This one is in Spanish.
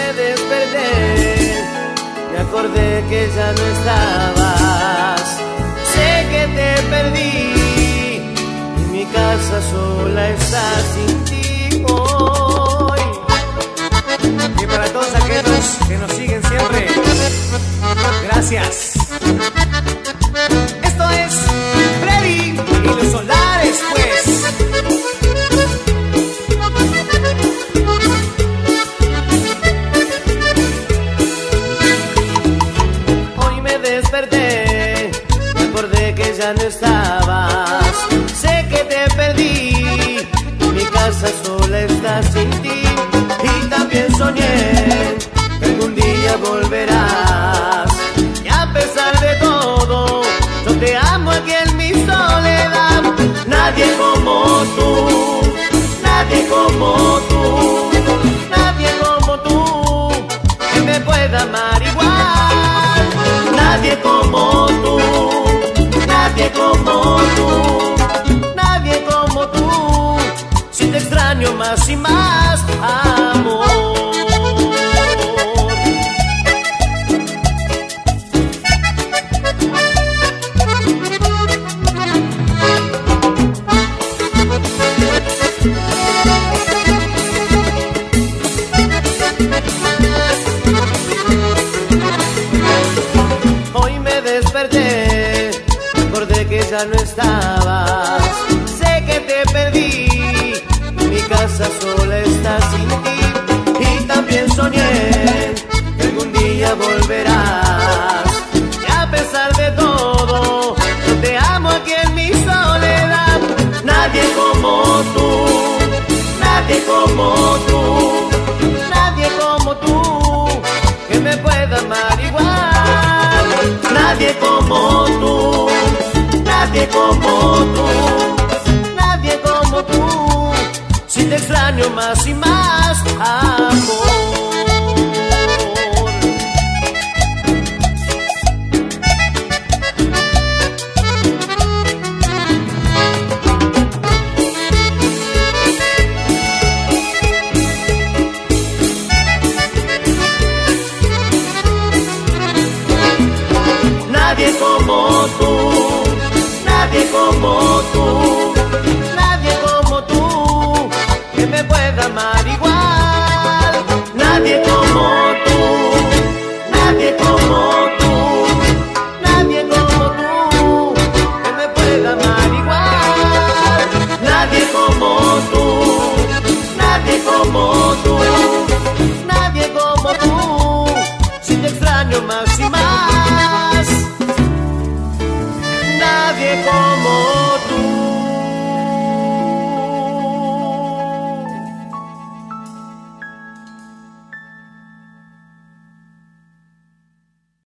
me desperté, me acordé que ya no estabas. Sé que te perdí y mi casa sola está sin ti hoy. Y para todos aquellos que nos siguen siempre, gracias. Esto es Freddy y los Solares, pues. Desperté, me acordé que ya no estabas. Sé que te perdí y mi casa sola está sin ti. Y también soñé que algún día volverás. Y a pesar de todo, yo te amo aquí en mi soledad. Nadie como tú, nadie como tú, nadie como tú, que me pueda amar igual. Nadie como tú, nadie como tú, nadie como tú. Si te extraño más y más, amor. Desperté, recordé que ya no estabas. Sé que te perdí, mi casa sola está sin ti. Y también soñé que algún día volverás. Y a pesar de todo, yo te amo aquí en mi soledad. Nadie como tú, nadie como tú, nadie como tú, que me pueda amar igual. Nadie como tú, nadie como tú, nadie como tú. Si te extraño más y más, amor. Nadie como tú, nadie como tú, nadie como tú, que me pueda amar igual. Nadie como tú, nadie como tú, nadie como tú, que me pueda amar igual. Nadie como tú, nadie como tú, nadie como tú, si te extraño más